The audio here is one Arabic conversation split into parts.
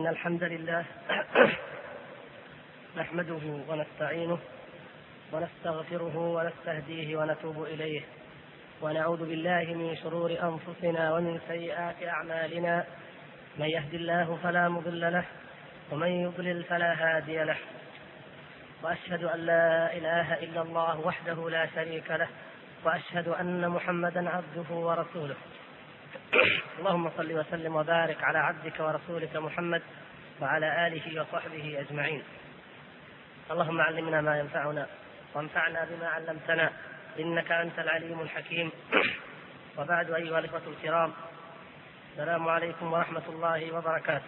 إن الحمد لله نحمده ونستعينه ونستغفره ونستهديه ونتوب إليه، ونعوذ بالله من شرور أنفسنا ومن سيئات أعمالنا. من يهد الله فلا مضل له ومن يضلل فلا هادي له، وأشهد أن لا إله إلا الله وحده لا شريك له، وأشهد أن محمدا عبده ورسوله. اللهم صل وسلم وبارك على عبدك ورسولك محمد وعلى آله وصحبه أجمعين. اللهم علمنا ما ينفعنا وانفعنا بما علمتنا إنك أنت العليم الحكيم. وبعد، أيها الإخوة الكرام، السلام عليكم ورحمة الله وبركاته.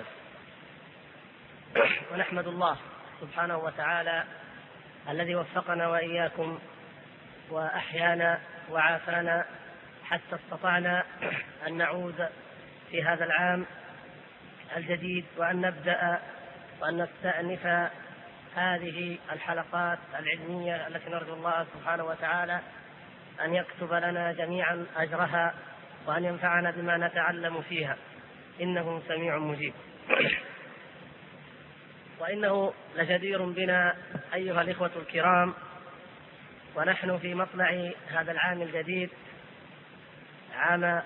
ونحمد الله سبحانه وتعالى الذي وفقنا وإياكم وأحيانا وعافانا حتى استطعنا أن نعود في هذا العام الجديد وأن نبدأ وأن نستأنف هذه الحلقات العلمية التي نرجو الله سبحانه وتعالى أن يكتب لنا جميعا أجرها وأن ينفعنا بما نتعلم فيها، إنه سميع مجيب. وإنه لجدير بنا أيها الإخوة الكرام، ونحن في مطلع هذا العام الجديد، عام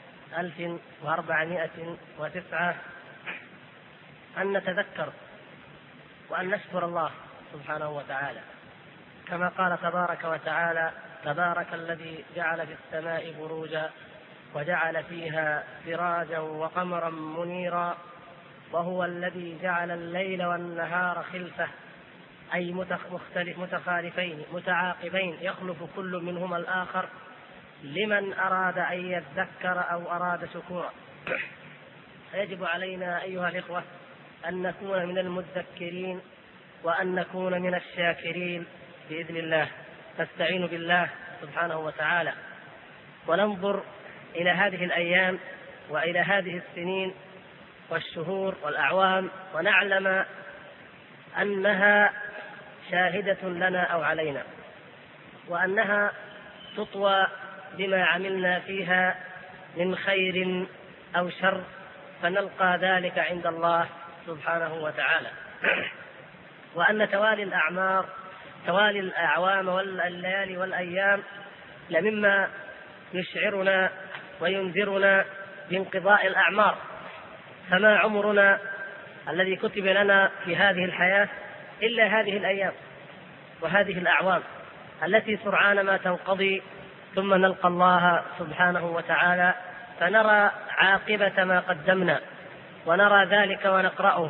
1409، أن نتذكر وأن نشكر الله سبحانه وتعالى، كما قال تبارك وتعالى: تبارك الذي جعل في السماء بروجا وجعل فيها سراجا وقمرا منيرا وهو الذي جعل الليل والنهار خلفة، أي متخالفين متعاقبين يخلف كل منهما الآخر لمن أراد أن يذكر أو أراد شكورا. فيجب علينا أيها الإخوة أن نكون من المذكرين وأن نكون من الشاكرين بإذن الله. نستعين بالله سبحانه وتعالى وننظر إلى هذه الأيام وإلى هذه السنين والشهور والأعوام، ونعلم أنها شاهدة لنا أو علينا، وأنها تطوى بما عملنا فيها من خير أو شر، فنلقى ذلك عند الله سبحانه وتعالى. وأن توالي الأعمار، توالي الأعوام والليالي والأيام، لمما يشعرنا وينذرنا بانقضاء الأعمار. فما عمرنا الذي كتب لنا في هذه الحياة إلا هذه الأيام وهذه الأعوام التي سرعان ما تنقضي، ثم نلقى الله سبحانه وتعالى فنرى عاقبة ما قدمنا ونرى ذلك ونقرأه.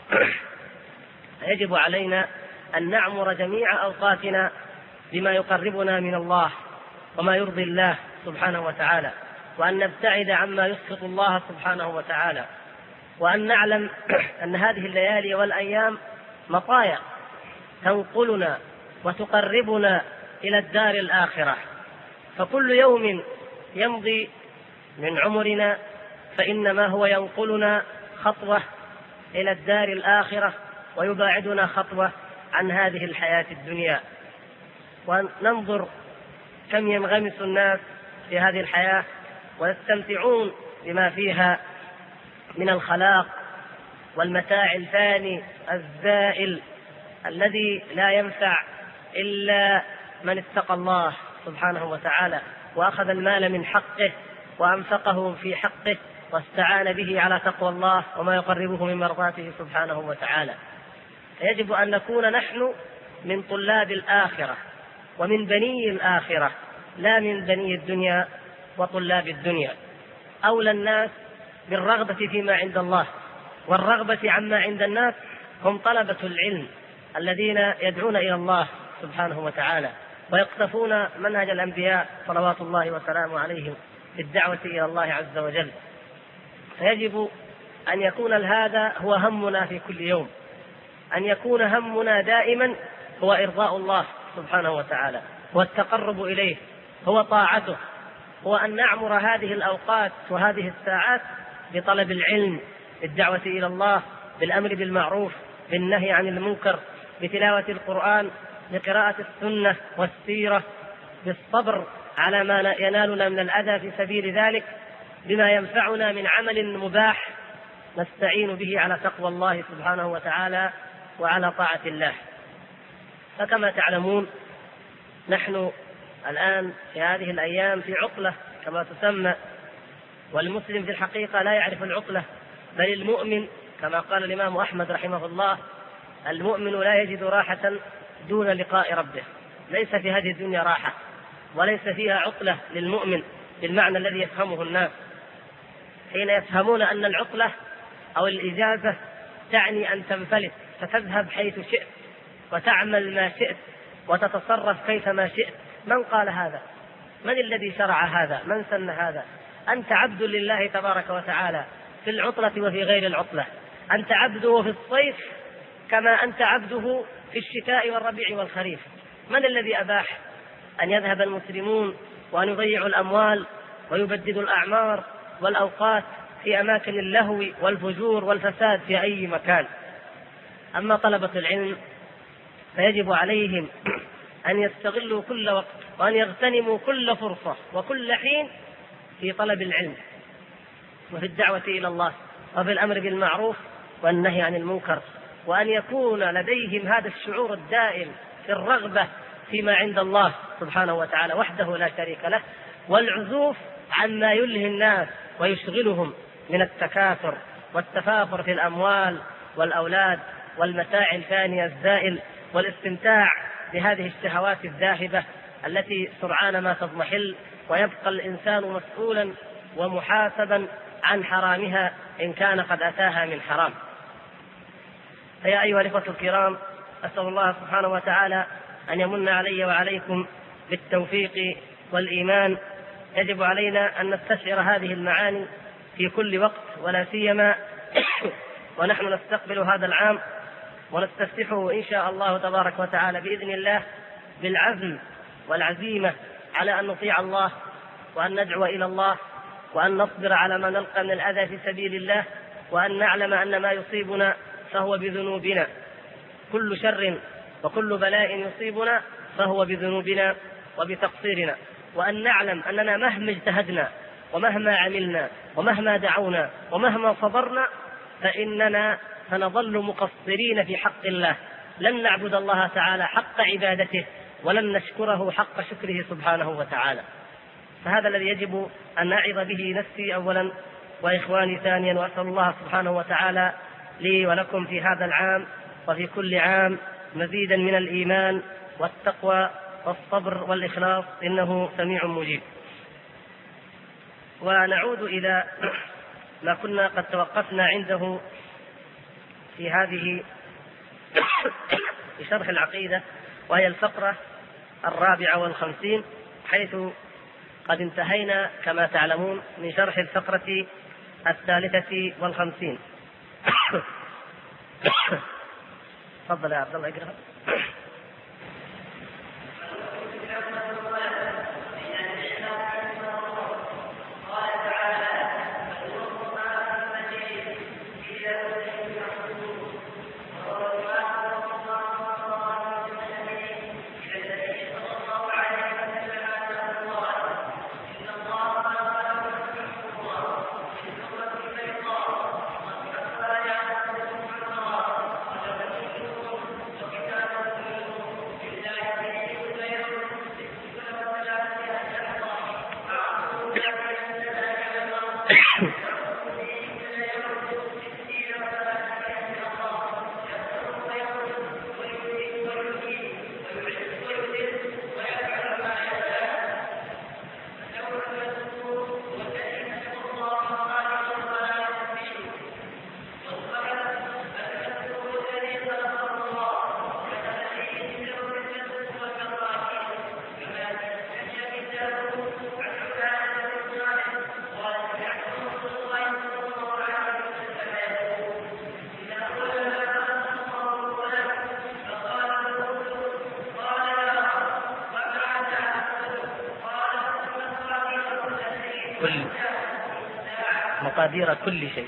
يجب علينا أن نعمر جميع أوقاتنا بما يقربنا من الله وما يرضي الله سبحانه وتعالى، وأن نبتعد عما يسخط الله سبحانه وتعالى، وأن نعلم أن هذه الليالي والأيام مطايا تنقلنا وتقربنا إلى الدار الآخرة. فكل يوم يمضي من عمرنا فإنما هو ينقلنا خطوة إلى الدار الآخرة ويباعدنا خطوة عن هذه الحياة الدنيا. وننظر كم ينغمس الناس في هذه الحياة ويستمتعون بما فيها من الخلاق والمتاع الفاني الزائل الذي لا ينفع إلا من اتقى الله سبحانه وتعالى وأخذ المال من حقه وأنفقه في حقه واستعان به على تقوى الله وما يقربه من مرضاته سبحانه وتعالى. يجب أن نكون نحن من طلاب الآخرة ومن بني الآخرة، لا من بني الدنيا وطلاب الدنيا. أولى الناس بالرغبة فيما عند الله والرغبة عما عند الناس هم طلبة العلم الذين يدعون إلى الله سبحانه وتعالى ويقتفون منهج الأنبياء صلوات الله وسلامه عليهم في الدعوة إلى الله عز وجل. فيجب أن يكون هذا هو همنا في كل يوم، أن يكون همنا دائما هو إرضاء الله سبحانه وتعالى والتقرب إليه، هو طاعته، هو أن نعمر هذه الأوقات وهذه الساعات بطلب العلم، بالدعوة إلى الله، بالأمر بالمعروف، بالنهي عن المنكر، بتلاوة القرآن، بقراءة السنة والسيرة، بالصبر على ما ينالنا من الأذى في سبيل ذلك، بما ينفعنا من عمل مباح نستعين به على تقوى الله سبحانه وتعالى وعلى طاعة الله. فكما تعلمون نحن الآن في هذه الأيام في عطلة كما تسمى، والمسلم في الحقيقة لا يعرف العطلة، بل المؤمن كما قال الإمام أحمد رحمه الله: المؤمن لا يجد راحة دون لقاء ربه. ليس في هذه الدنيا راحة وليس فيها عطلة للمؤمن بالمعنى الذي يفهمه الناس، حين يفهمون أن العطلة أو الإجازة تعني أن تنفلت فتذهب حيث شئت وتعمل ما شئت وتتصرف كيفما شئت. من قال هذا؟ من الذي شرع هذا؟ من سن هذا؟ أنت عبد لله تبارك وتعالى في العطلة وفي غير العطلة، أنت عبده في الصيف كما أنت عبده في الشتاء والربيع والخريف. من الذي أباح أن يذهب المسلمون وأن يضيعوا الأموال ويبددوا الأعمار والأوقات في أماكن اللهو والفجور والفساد في أي مكان؟ أما طلبة العلم فيجب عليهم أن يستغلوا كل وقت وأن يغتنموا كل فرصة وكل حين في طلب العلم وفي الدعوة إلى الله وفي الأمر بالمعروف والنهي عن المنكر، وأن يكون لديهم هذا الشعور الدائم في الرغبة فيما عند الله سبحانه وتعالى وحده لا شريك له، والعزوف عما يلهي الناس ويشغلهم من التكاثر والتفاخر في الأموال والأولاد والمتاع الفانية الزائل والاستمتاع بهذه الشهوات الذاهبة التي سرعان ما تضمحل، ويبقى الإنسان مسؤولا ومحاسبا عن حرامها إن كان قد أتاها من حرام. فيا أيها الإخوة الكرام، أسأل الله سبحانه وتعالى أن يمن علي وعليكم بالتوفيق والإيمان. يجب علينا أن نستشعر هذه المعاني في كل وقت، ولا سيما ونحن نستقبل هذا العام ونستفتحه إن شاء الله تبارك وتعالى بإذن الله بالعزم والعزيمة على أن نطيع الله وأن ندعو إلى الله وأن نصبر على ما نلقى من الأذى في سبيل الله، وأن نعلم أن ما يصيبنا فهو بذنوبنا، كل شر وكل بلاء يصيبنا فهو بذنوبنا وبتقصيرنا، وأن نعلم أننا مهما اجتهدنا ومهما عملنا ومهما دعونا ومهما صبرنا فإننا سنظل مقصرين في حق الله، لن نعبد الله تعالى حق عبادته ولن نشكره حق شكره سبحانه وتعالى. فهذا الذي يجب أن نعظ به نفسي أولا وإخواني ثانيا، وأسأل الله سبحانه وتعالى لي ولكم في هذا العام وفي كل عام مزيدا من الإيمان والتقوى والصبر والإخلاص، إنه سميع مجيب. ونعود إلى ما كنا قد توقفنا عنده في هذه في شرح العقيدة، وهي الفقرة 54، حيث قد انتهينا كما تعلمون من شرح الفقرة 53. تفضل يا عبد الله اقرأ. مقادير كل شيء.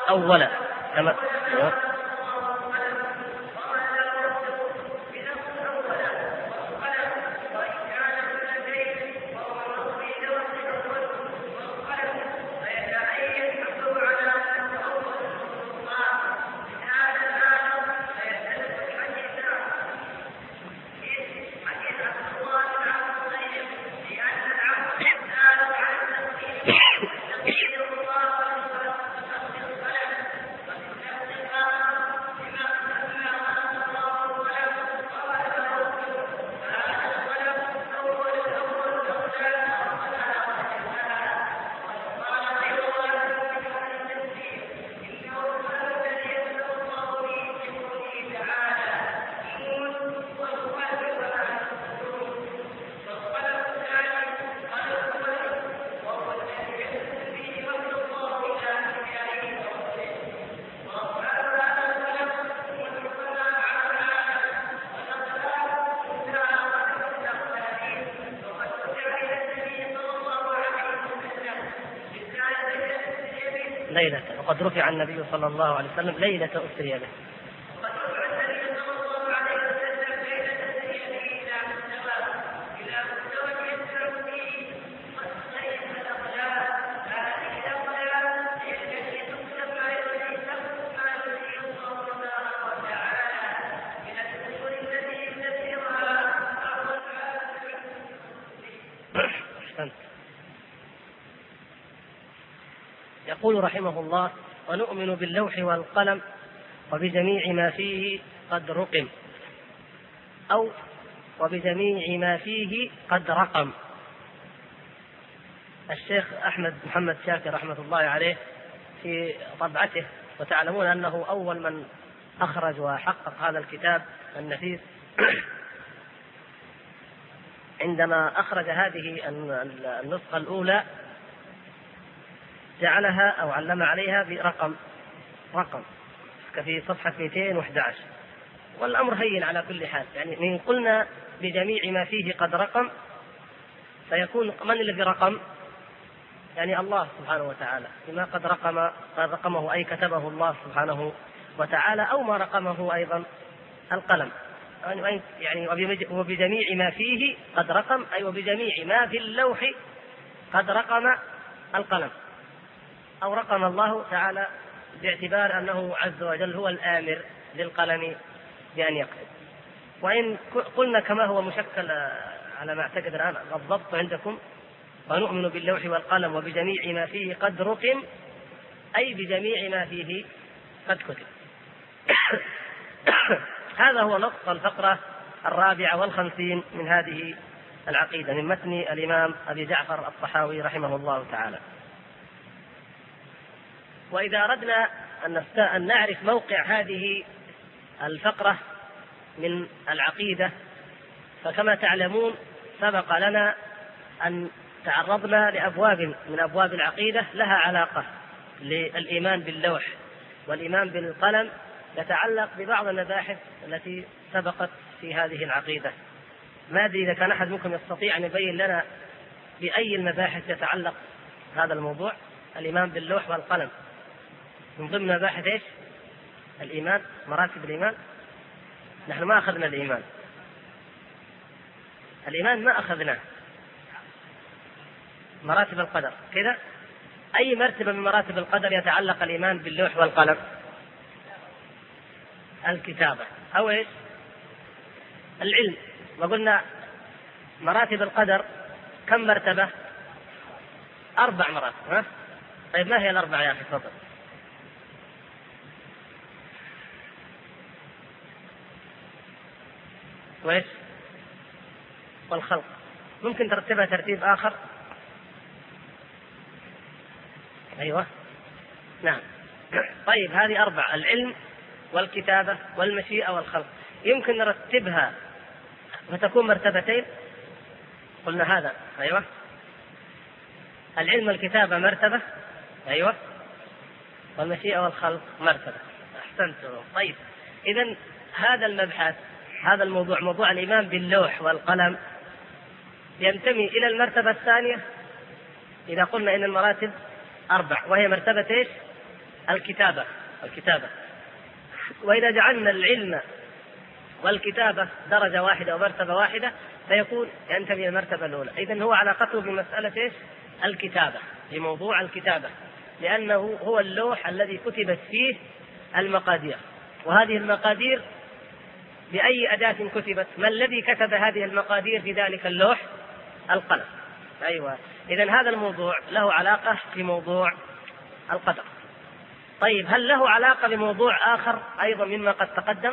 أولا كما ليلة، وقد رفع النبي صلى الله عليه وسلم ليلة أسري به. يقول رحمه الله: ونؤمن باللوح والقلم وبجميع ما فيه قد رقم، أو وبجميع ما فيه قد رقم. الشيخ أحمد محمد شاكر رحمة الله عليه في طبعته، وتعلمون أنه أول من أخرج وحقق هذا الكتاب النفيس، عندما أخرج هذه النسخة الأولى جعلها أو علم عليها برقم في صفحة 211. والأمر هين على كل حال، يعني إن قلنا بجميع ما فيه قد رقم فيكون من الذي رقم؟ يعني الله سبحانه وتعالى، بما قد رقمه أي كتبه الله سبحانه وتعالى، أو ما رقمه أيضا القلم. يعني وبجميع ما فيه قد رقم، أي وبجميع ما في اللوح قد رقم القلم، أو رقم الله تعالى، باعتبار أنه عز وجل هو الآمر للقلم بأن يكتب. وإن قلنا كما هو مشكل على ما أعتقد الآن الضبط عندكم: ونؤمن باللوح والقلم وبجميع ما فيه قد رقم، أي بجميع ما فيه قد كتب. هذا هو نص الفقرة 54 من هذه العقيدة من متن الإمام أبي جعفر الطحاوي رحمه الله تعالى. وإذا أردنا أن نعرف موقع هذه الفقرة من العقيدة، فكما تعلمون سبق لنا أن تعرضنا لأبواب من أبواب العقيدة لها علاقة للإيمان باللوح والإيمان بالقلم، يتعلق ببعض المباحث التي سبقت في هذه العقيدة. ما أدري إذا كان أحد منكم يستطيع أن يبين لنا بأي المباحث يتعلق هذا الموضوع، الإيمان باللوح والقلم، من ضمن مباحث إيش؟ الإيمان، مراتب الإيمان. نحن ما أخذنا الإيمان ما أخذناه. مراتب القدر كذا، أي مرتبة من مراتب القدر يتعلق الإيمان باللوح والقلم؟ الكتابة، أو إيش؟ العلم. وقلنا مراتب القدر كم مرتبة؟ 4 مراتب. طيب ما هي ال4 يا أخي؟ تفضل. وإيش؟ والخلق. ممكن ترتبها ترتيب آخر؟ أيوة نعم. طيب هذه 4: العلم والكتابة والمشيئة والخلق. يمكن نرتبها فتكون مرتبتين؟ قلنا هذا. أيوة. العلم والكتابة مرتبة. أيوة. والمشيئة والخلق مرتبة. أحسنتم. طيب إذن هذا المبحث، هذا الموضوع، موضوع الإيمان باللوح والقلم، ينتمي إلى المرتبة الثانية إذا قلنا إن المراتب 4، وهي مرتبة إيش؟ الكتابة. وإذا جعلنا العلم والكتابة درجة واحدة أو مرتبة واحدة فيكون ينتمي للمرتبة الأولى. إذن هو علاقته بمسألة إيش؟ الكتابة، بموضوع الكتابة، لأنه هو اللوح الذي كتبت فيه المقادير. وهذه المقادير بأي أداة كتبت؟ ما الذي كتب هذه المقادير في ذلك اللوح؟ القلم. أيوة، إذن هذا الموضوع له علاقة بموضوع القدر. طيب، هل له علاقة بموضوع آخر أيضا مما قد تقدم؟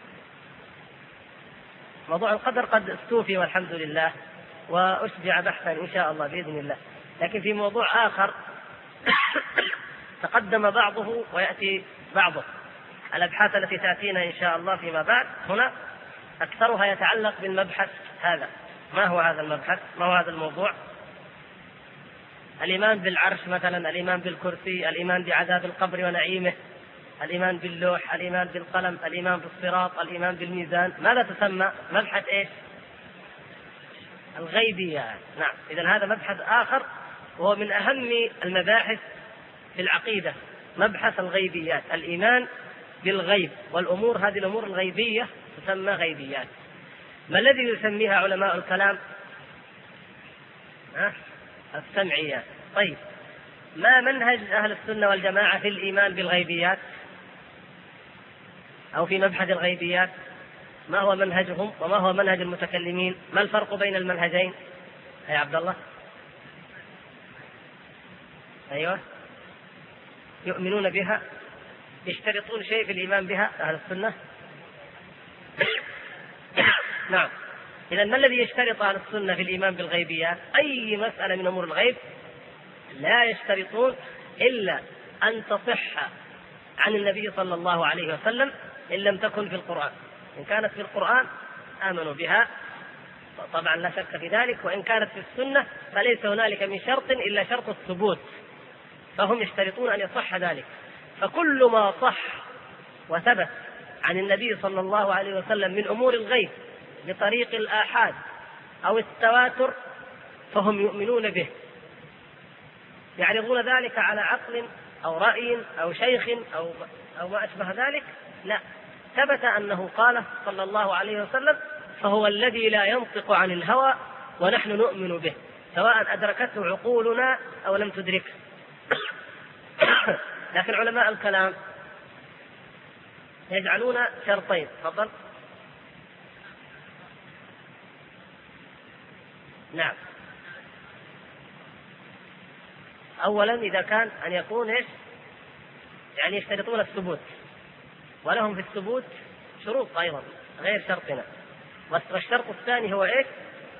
موضوع القدر قد استوفي والحمد لله وأشبع بحثا إن شاء الله بإذن الله، لكن في موضوع آخر تقدم بعضه ويأتي بعضه. الأبحاث التي تأتينا إن شاء الله فيما بعد هنا أكثرها يتعلق بالمبحث هذا. ما هو هذا المبحث؟ ما هو هذا الموضوع؟ الإيمان بالعرش مثلا، الإيمان بالكرسي، الإيمان بعذاب القبر ونعيمه، الإيمان باللوح، الإيمان بالقلم، الإيمان بالصراط، الإيمان بالميزان. ماذا تسمى؟ مبحث إيش؟ الغيبيات. نعم، إذن هذا مبحث آخر وهو من أهم المباحث في العقيدة، مبحث الغيبيات، الإيمان بالغيب والأمور. هذه الأمور الغيبية تسمى غيبيات. ما الذي يسميها علماء الكلام؟ السمعيات. طيب، ما منهج أهل السنة والجماعة في الإيمان بالغيبيات أو في مبحث الغيبيات؟ ما هو منهجهم وما هو منهج المتكلمين؟ ما الفرق بين المنهجين يا عبد الله؟ أيوة، يؤمنون بها، يشترطون شيء في الإيمان بها أهل السنة؟ نعم. إذن ما الذي يشترط أهل السنة في الإيمان بالغيبيات؟ أي مسألة من أمور الغيب لا يشترطون إلا أن تصح عن النبي صلى الله عليه وسلم إن لم تكن في القرآن. إن كانت في القرآن آمنوا بها طبعا لا شك في ذلك، وإن كانت في السنة فليس هنالك من شرط إلا شرط الثبوت، فهم يشترطون أن يصح ذلك. فكل ما صح وثبت عن النبي صلى الله عليه وسلم من أمور الغيب بطريق الآحاد أو التواتر فهم يؤمنون به، يعرضون ذلك على عقل أو رأي أو شيخ أو ما أشبه ذلك. لا، ثبت أنه قال صلى الله عليه وسلم، فهو الذي لا ينطق عن الهوى ونحن نؤمن به سواء أدركته عقولنا أو لم تدركه. لكن علماء الكلام يجعلون شرطين. تفضل. نعم. أولا إذا كان أن يكون إيش؟ يعني يشترطون الثبوت، ولهم في الثبوت شروط أيضا غير شرطنا. والشرط الثاني هو إيش؟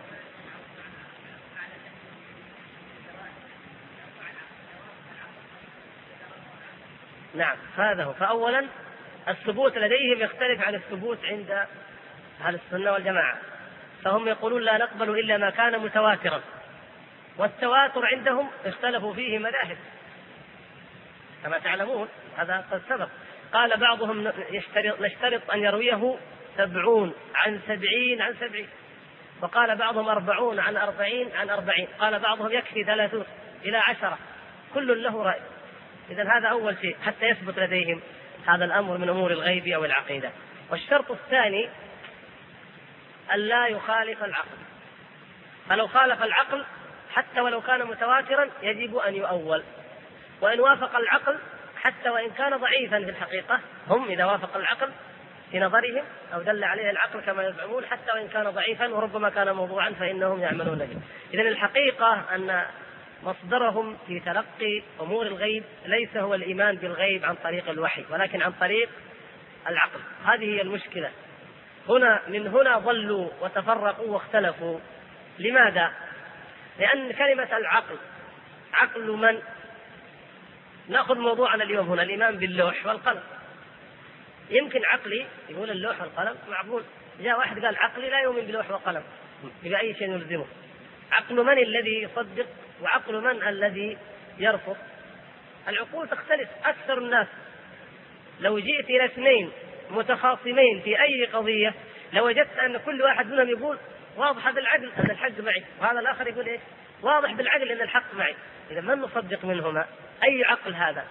نعم، هذا هو. فأولا الثبوت لديهم يختلف عن الثبوت عند أهل السنة والجماعة، فهم يقولون لا نقبل إلا ما كان متواترا، والتواتر عندهم اختلفوا فيه مذاهب كما تعلمون، هذا قد سبق. قال بعضهم نشترط أن يرويه 70 عن 70 عن 70، وقال بعضهم 40 عن 40 عن 40، قال بعضهم يكفي 30 إلى 10، كل له رأي. إذن هذا أول شيء حتى يثبت لديهم هذا الأمر من أمور الغيب أو العقيدة. والشرط الثاني ألا يخالف العقل، فلو خالف العقل حتى ولو كان متواترا يجب أن يؤول، وإن وافق العقل حتى وإن كان ضعيفا في الحقيقة، هم إذا وافق العقل في نظرهم أو دل عليه العقل كما يزعمون حتى وإن كان ضعيفا وربما كان موضوعا فإنهم يعملون به. إذن الحقيقة أن مصدرهم في تلقي أمور الغيب ليس هو الإيمان بالغيب عن طريق الوحي، ولكن عن طريق العقل. هذه هي المشكلة. من هنا ضلوا وتفرقوا واختلفوا. لماذا؟ لأن كلمة العقل عقل من؟ نأخذ موضوعنا اليوم هنا الإيمان باللوح والقلم. يمكن عقلي يقول اللوح والقلم معقول، جاء واحد قال عقلي لا يؤمن باللوح والقلم بأي شيء يلزمه. عقل من الذي يصدق وعقل من الذي يرفض؟ العقول تختلف. أكثر الناس لو جئت إلى اثنين متخاصمين في أي قضية لوجدت أن كل واحد منهم يقول واضح بالعدل أن الحق معي، وهذا الآخر يقول إيه؟ واضح بالعدل أن الحق معي. إذا من نصدق منهما؟ أي عقل هذا؟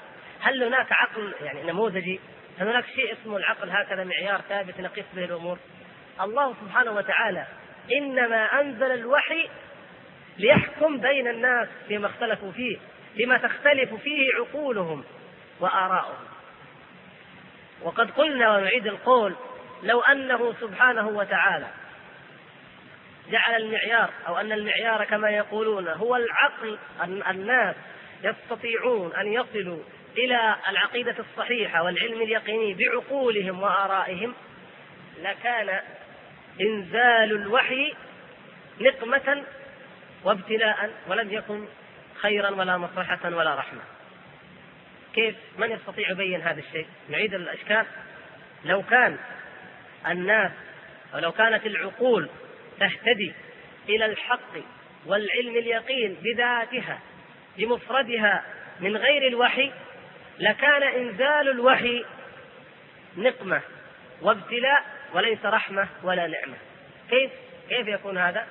هل هناك عقل يعني نموذجي؟ هل هناك شيء اسمه العقل هكذا معيار ثابت نقيس به الأمور؟ الله سبحانه وتعالى إنما أنزل الوحي ليحكم بين الناس فيما اختلفوا فيه، فيما تختلف فيه عقولهم وآراؤهم. وقد قلنا ونعيد القول: لو أنه سبحانه وتعالى جعل المعيار، أو أن المعيار كما يقولون هو العقل، أن الناس يستطيعون أن يصلوا إلى العقيدة الصحيحة والعلم اليقيني بعقولهم وآرائهم، لكان إنزال الوحي نقمة وابتلاء، ولم يكن خيرا ولا مصلحة ولا رحمة. كيف؟ من يستطيع يبين هذا الشيء؟ نعيد الأشكال. لو كان الناس أو لو كانت العقول تهتدي إلى الحق والعلم اليقين بذاتها بمفردها من غير الوحي، لكان إنزال الوحي نقمة وابتلاء وليس رحمة ولا نعمة. كيف يكون هذا؟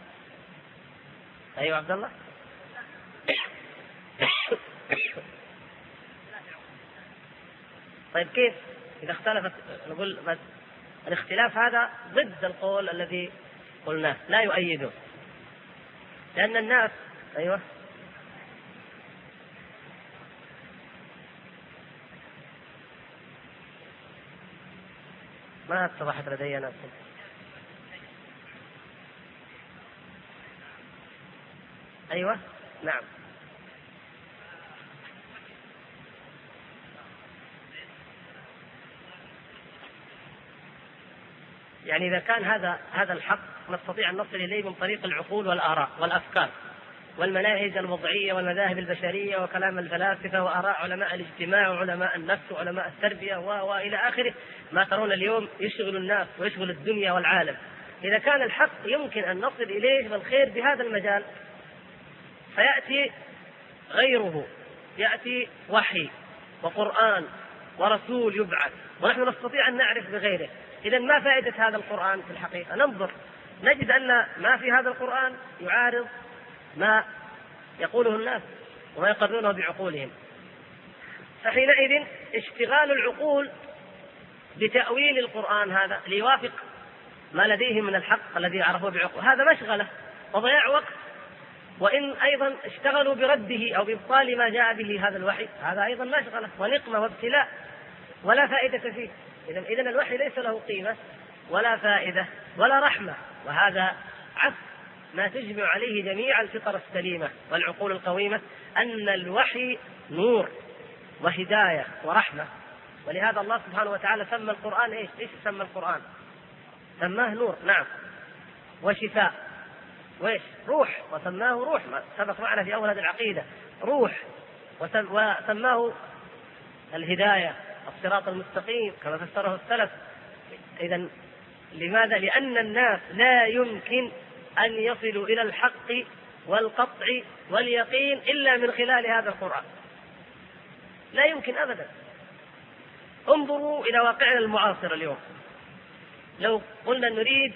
أيوة عبد الله. طيب كيف إذا اختلفت؟ نقول الاختلاف هذا ضد القول الذي قلناه، لا يؤيده، لأن الناس أيوة ما اتضحت لدي أنا. أيوة نعم. يعني إذا كان هذا الحق نستطيع أن نصل إليه من طريق العقول والآراء والأفكار والمناهج الوضعية والمذاهب البشرية وكلام الفلاسفة وآراء علماء الاجتماع وعلماء النفس وعلماء التربية وإلى آخره، ما ترون اليوم يشغل الناس ويشغل الدنيا والعالم. إذا كان الحق يمكن أن نصل إليه بالخير بهذا المجال، فيأتي غيره، يأتي وحي وقرآن ورسول يبعث، ونحن نستطيع أن نعرف بغيره. إذن ما فائدة هذا القرآن في الحقيقة؟ ننظر نجد أن ما في هذا القرآن يعارض ما يقوله الناس وما يقررونه بعقولهم. فحينئذ اشتغال العقول بتأويل القرآن هذا ليوافق ما لديهم من الحق الذي يعرفه بعقول، هذا مشغلة وضياع وقت. وإن أيضا اشتغلوا برده أو بإبطال ما جاء به هذا الوحي، هذا أيضا مشغلة ونقمة وابتلاء ولا فائدة فيه. إذن الوحي ليس له قيمة ولا فائدة ولا رحمة، وهذا عكس ما تجمع عليه جميع الفطر السليمة والعقول القويمة، أن الوحي نور وهداية ورحمة. ولهذا الله سبحانه وتعالى سمى القرآن إيش سمى القرآن؟ سماه نور، نعم، وشفاء، وإيش؟ روح، وسماه روح، ما سبق معنا في أول هذه العقيدة، روح، وسماه الهداية، الصراط المستقيم كما فسره السلف. إذن لماذا؟ لأن الناس لا يمكن أن يصلوا إلى الحق والقطع واليقين إلا من خلال هذا القرآن، لا يمكن أبدا. انظروا إلى واقعنا المعاصر اليوم، لو قلنا نريد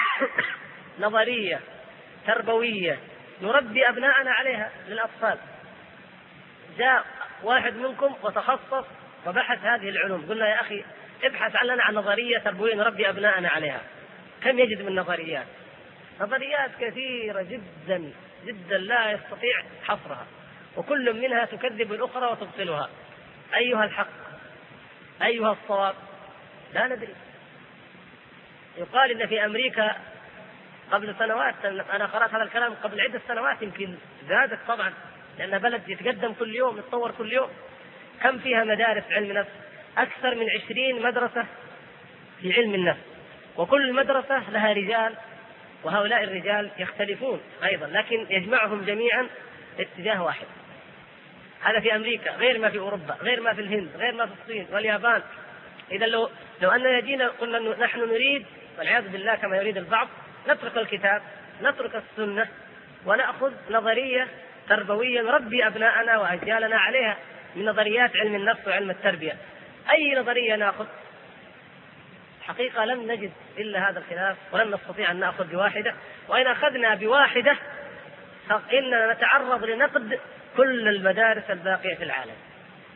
نظرية تربوية نربي أبناءنا عليها للأطفال، جاء واحد منكم وتخصص وبحث هذه العلوم، قلنا يا أخي ابحث لنا عن نظرية تربوية نربي أبناءنا عليها، كم يجد من نظريات كثيرة جدا جدا لا يستطيع حصرها، وكل منها تكذب الأخرى وتبطلها. أيها الحق؟ أيها الصواب؟ لا ندري. يقال إن في أمريكا قبل سنوات، أنا قرأت هذا الكلام قبل عدة سنوات، يمكن زادت طبعا لأن بلد يتقدم كل يوم، يتطور كل يوم. كم فيها مدارس علم نفس؟ أكثر من 20 مدرسة في علم النفس، وكل مدرسة لها رجال، وهؤلاء الرجال يختلفون أيضا لكن يجمعهم جميعا اتجاه واحد. هذا في أمريكا، غير ما في أوروبا، غير ما في الهند، غير ما في الصين واليابان. إذا لو أننا جينا قلنا نحن نريد والعياذ بالله كما يريد البعض نترك الكتاب، نترك السنة، ونأخذ نظرية تربوية نربي أبناءنا وأجيالنا عليها من نظريات علم النفس وعلم التربية، أي نظرية نأخذ؟ حقيقة لم نجد إلا هذا الخلاف، ولم نستطيع أن نأخذ بواحدة، وإن أخذنا بواحدة فإننا نتعرض لنقد كل المدارس الباقية في العالم.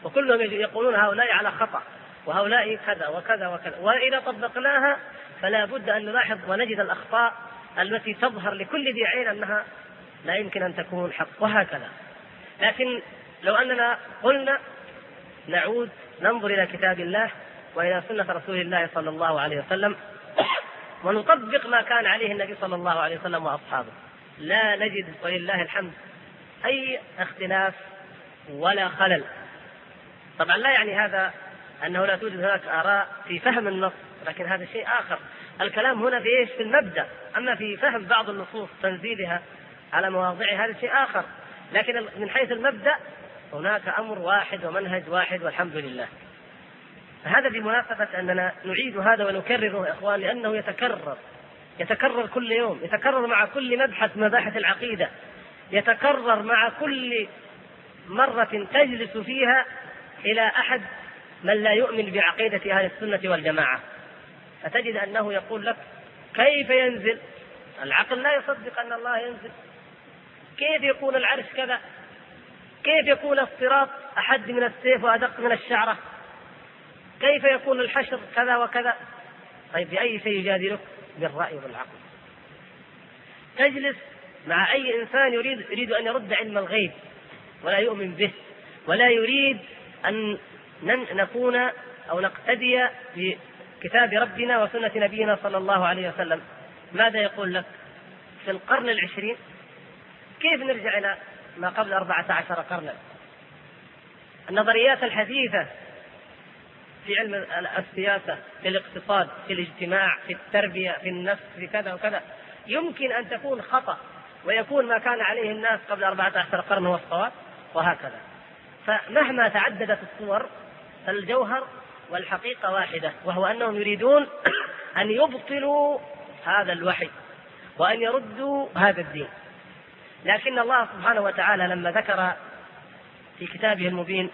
وكلهم يقولون هؤلاء على خطأ وهؤلاء كذا وكذا وكذا، وإذا طبقناها فلا بد أن نلاحظ ونجد الأخطاء التي تظهر لكل ذي عين أنها لا يمكن أن تكون حق، وهكذا. لكن لو أننا قلنا نعود ننظر إلى كتاب الله وإلى سنة رسول الله صلى الله عليه وسلم ونطبق ما كان عليه النبي صلى الله عليه وسلم وأصحابه، لا نجد ولله الحمد أي اختلاف ولا خلل. طبعا لا يعني هذا أنه لا توجد هناك آراء في فهم النص، لكن هذا شيء آخر. الكلام هنا في إيش؟ في المبدأ. أما في فهم بعض النصوص تنزيلها على مواضعها هذا شيء آخر، لكن من حيث المبدأ هناك أمر واحد ومنهج واحد والحمد لله. فهذا بمناسبة أننا نعيد هذا ونكرره يا إخوان، لأنه يتكرر كل يوم، يتكرر مع كل مبحث مباحث العقيدة، يتكرر مع كل مرة تجلس فيها إلى أحد من لا يؤمن بعقيدة أهل السنة والجماعة، فتجد أنه يقول لك كيف ينزل؟ العقل لا يصدق أن الله ينزل. كيف يكون العرش كذا؟ كيف يكون الصراط أحد من السيف وأدق من الشعرة؟ كيف يكون الحشر كذا وكذا؟ طيب بأي شيء يجادلك؟ بالرأي والعقل. تجلس مع أي إنسان يريد أن يرد علم الغيب ولا يؤمن به، ولا يريد أن نكون أو نقتدي بكتاب ربنا وسنة نبينا صلى الله عليه وسلم، ماذا يقول لك؟ في القرن العشرين كيف نرجع إلى ما قبل 14 قرنا؟ النظريات الحديثة في علم السياسة، في الاقتصاد، في الاجتماع، في التربية، في النفس، في كذا وكذا، يمكن أن تكون خطأ ويكون ما كان عليه الناس قبل 14 قرن هو الصواب، وهكذا. فمهما تعددت الصور فالجوهر والحقيقة واحدة، وهو أنهم يريدون أن يبطلوا هذا الوحي وأن يردوا هذا الدين. لكن الله سبحانه وتعالى لما ذكر في كتابه المبين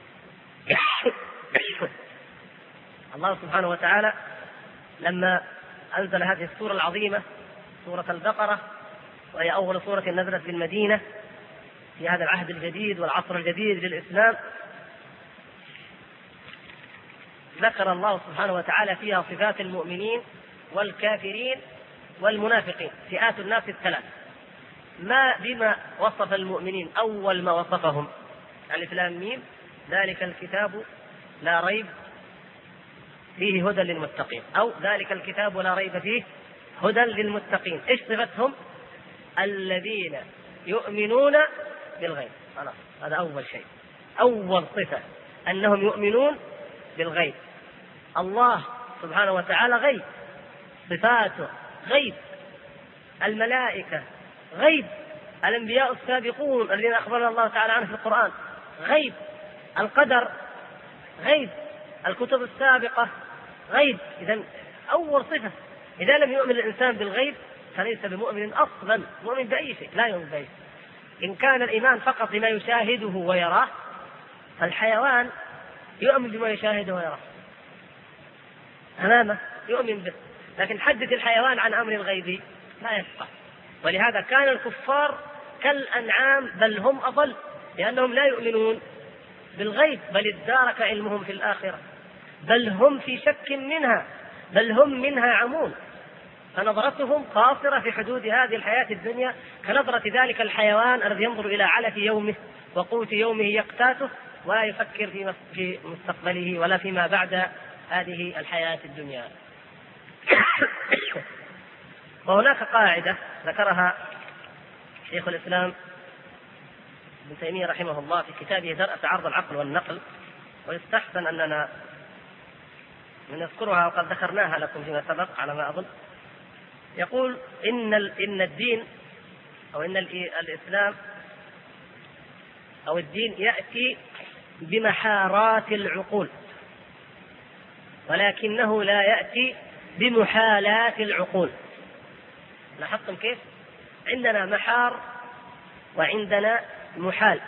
الله سبحانه وتعالى لما أنزل هذه السورة العظيمة سورة البقرة، وهي أول سورة نزلت بالمدينة في هذا العهد الجديد والعصر الجديد للإسلام، ذكر الله سبحانه وتعالى فيها صفات المؤمنين والكافرين والمنافقين، فئات الناس الثلاث. بما وصف المؤمنين أول ما وصفهم ألف لام ميم ذلك الكتاب لا ريب فيه هدى للمتقين، أو ذلك الكتاب لا ريب فيه هدى للمتقين. إيش صفتهم؟ الذين يؤمنون بالغيب. هذا أول شيء، أول صفة أنهم يؤمنون بالغيب. الله سبحانه وتعالى غيب، صفاته غيب، الملائكة غيب، الأنبياء السابقون الذين أخبرنا الله تعالى عنه في القرآن غيب، القدر غيب، الكتب السابقة غيب. إذن أول صفة، إذا لم يؤمن الإنسان بالغيب فليس بمؤمن أصلا، مؤمن بأي شيء لا يؤمن بأي شيء. إن كان الإيمان فقط بما يشاهده ويراه فالحيوان يؤمن بما يشاهده ويراه أمامه، يؤمن به، لكن حدث الحيوان عن أمر الغيب لا يفقه. ولهذا كان الكفار كالأنعام بل هم أضل، لأنهم لا يؤمنون بالغيب، بل ادارك علمهم في الآخرة، بل هم في شك منها، بل هم منها عمون، فنظرتهم قاصرة في حدود هذه الحياة الدنيا كنظرة ذلك الحيوان الذي ينظر إلى علف يومه وقوت يومه يقتاته ولا يفكر في مستقبله ولا فيما بعد هذه الحياة الدنيا. وهناك قاعدة ذكرها شيخ الإسلام ابن تيمية رحمه الله في كتابه درء تعارض العقل والنقل، ويستحسن أننا نذكرها وقد ذكرناها لكم فيما سبق على ما أظن. يقول إن الدين أو إن الإسلام أو الدين يأتي بمحارات العقول، ولكنه لا يأتي بمحالات العقول. لاحظتم كيف؟ عندنا محار وعندنا محال.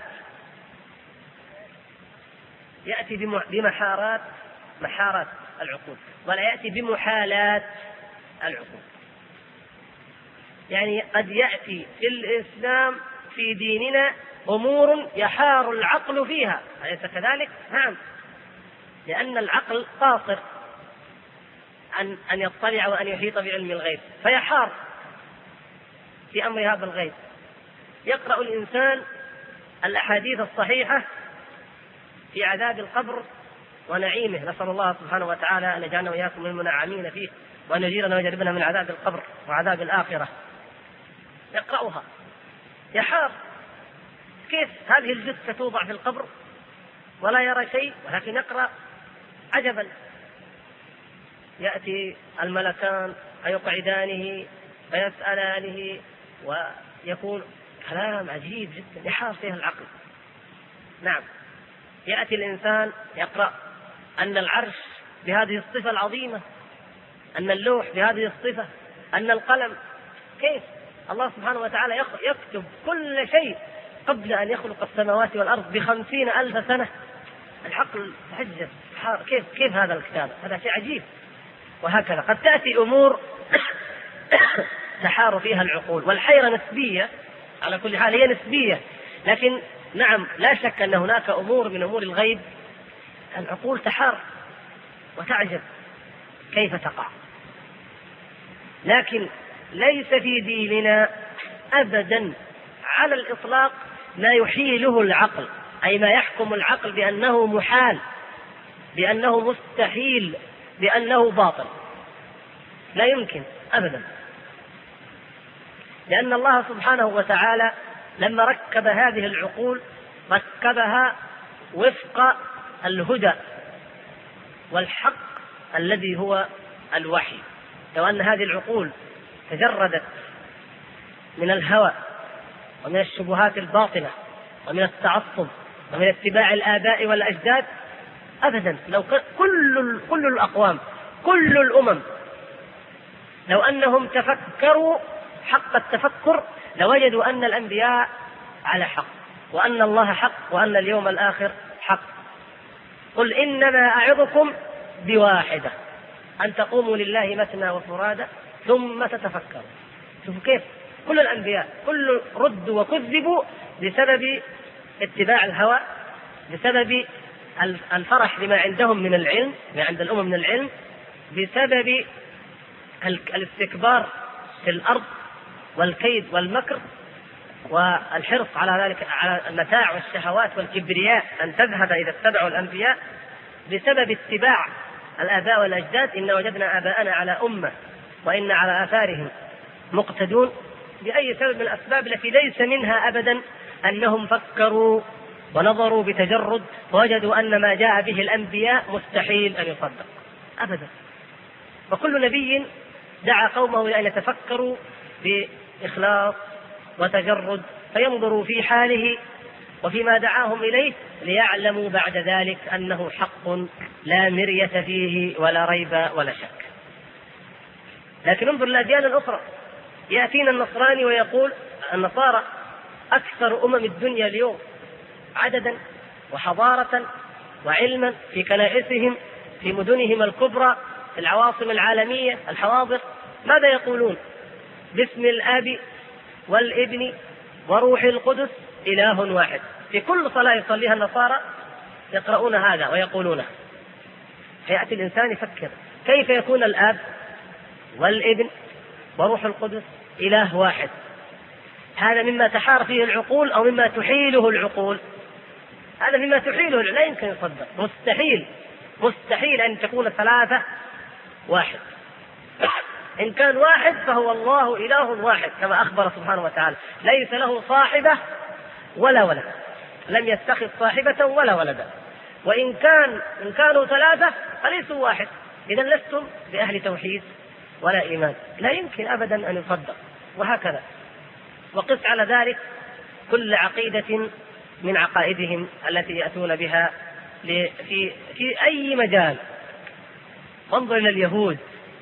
يأتي بمحارات العقول ولا يأتي بمحالات العقول. يعني قد يأتي في الإسلام في ديننا أمور يحار العقل فيها، أليس كذلك؟ نعم، لأن العقل قاصر أن يطلع وأن يحيط بعلم الغيب، فيحار في أمر هذا الغيب. يقرأ الإنسان الأحاديث الصحيحة في عذاب القبر ونعيمه، نسأل الله سبحانه وتعالى أن يجعلنا وإياكم من المنعمين فيه، وأن يجيرنا ويجربنا من عذاب القبر وعذاب الآخرة. يقرأها يحار، كيف هذه الجثة توضع في القبر ولا يرى شيء، ولكن يقرأ عجبا، يأتي الملكان فيقعدانه فيسألانه، ويكون كلام عجيب جدا يحار فيه العقل. نعم، يأتي الإنسان يقرأ أن العرش بهذه الصفة العظيمة، أن اللوح بهذه الصفة، أن القلم، كيف الله سبحانه وتعالى يكتب كل شيء قبل أن يخلق السماوات والأرض ب50,000 سنة. العقل تحجب، كيف هذا الكتاب؟ هذا شيء عجيب. وهكذا قد تأتي أمور تحار فيها العقول، والحيرة نسبية على كل حال، هي نسبية، لكن نعم لا شك أن هناك أمور من أمور الغيب العقول تحار وتعجب كيف تقع. لكن ليس في ديننا أبدا على الإطلاق ما يحيله العقل، أي ما يحكم العقل بأنه محال، بأنه مستحيل، بأنه باطل، لا يمكن أبدا. لأن الله سبحانه وتعالى لما ركب هذه العقول ركبها وفق الهدى والحق الذي هو الوحي. لو أن هذه العقول تجردت من الهوى ومن الشبهات الباطلة ومن التعصب ومن اتباع الآباء والأجداد، أبدا لو كل الأقوام كل الأمم لو أنهم تفكروا حق التفكر لوجدوا أن الأنبياء على حق، وأن الله حق، وأن اليوم الآخر حق. قل إنما أعظكم بواحدة أن تقوموا لله مثنى وفرادى ثم تتفكروا. شوفوا كيف كل الأنبياء كل ردوا وكذبوا بسبب اتباع الهوى، بسبب الفرح بما عندهم من العلم، ما عند الأمم من العلم، بسبب الاستكبار في الأرض والكيد والمكر والحرص على ذلك، على المتاع والشهوات والكبرياء أن تذهب إذا اتبعوا الأنبياء، بسبب اتباع الآباء والأجداد. إن وجدنا آباءنا على أمة وإن على آثارهم مقتدون، بأي سبب من الأسباب التي ليس منها أبدا أنهم فكروا ونظروا بتجرد ووجدوا أن ما جاء به الأنبياء مستحيل أن يصدق أبدا. وكل نبي دعا قومه إلى أن يتفكروا بإخلاص وتجرد، فينظروا في حاله وفيما دعاهم إليه ليعلموا بعد ذلك أنه حق لا مرية فيه ولا ريب ولا شك. لكن انظر الأديان الأخرى، يأتينا النصراني ويقول النصارى أكثر أمم الدنيا اليوم عددا وحضارة وعلما في كنائسهم في مدنهم الكبرى في العواصم العالمية الحواضر. ماذا يقولون؟ باسم الآب والابن وروح القدس إله واحد. في كل صلاة يصليها النصارى يقرؤون هذا ويقولونه. فيأتي الإنسان يفكر كيف يكون الآب والابن وروح القدس إله واحد؟ هذا مما تحار فيه العقول أو مما تحيله العقول؟ هذا مما تحيله، لا يمكن يصدق، مستحيل أن تكون ثلاثة واحد. إن كان واحد فهو الله إله واحد كما أخبر سبحانه وتعالى، ليس له صاحبة ولا ولد، لم يتخذ صاحبة ولا ولدا. وإن كانوا ثلاثة فليسوا واحد، إذن لستم بأهل توحيد ولا إيمان، لا يمكن أبدا أن يصدق. وهكذا وقس على ذلك كل عقيدة من عقائدهم التي يأتون بها في أي مجال. انظر إلى اليهود،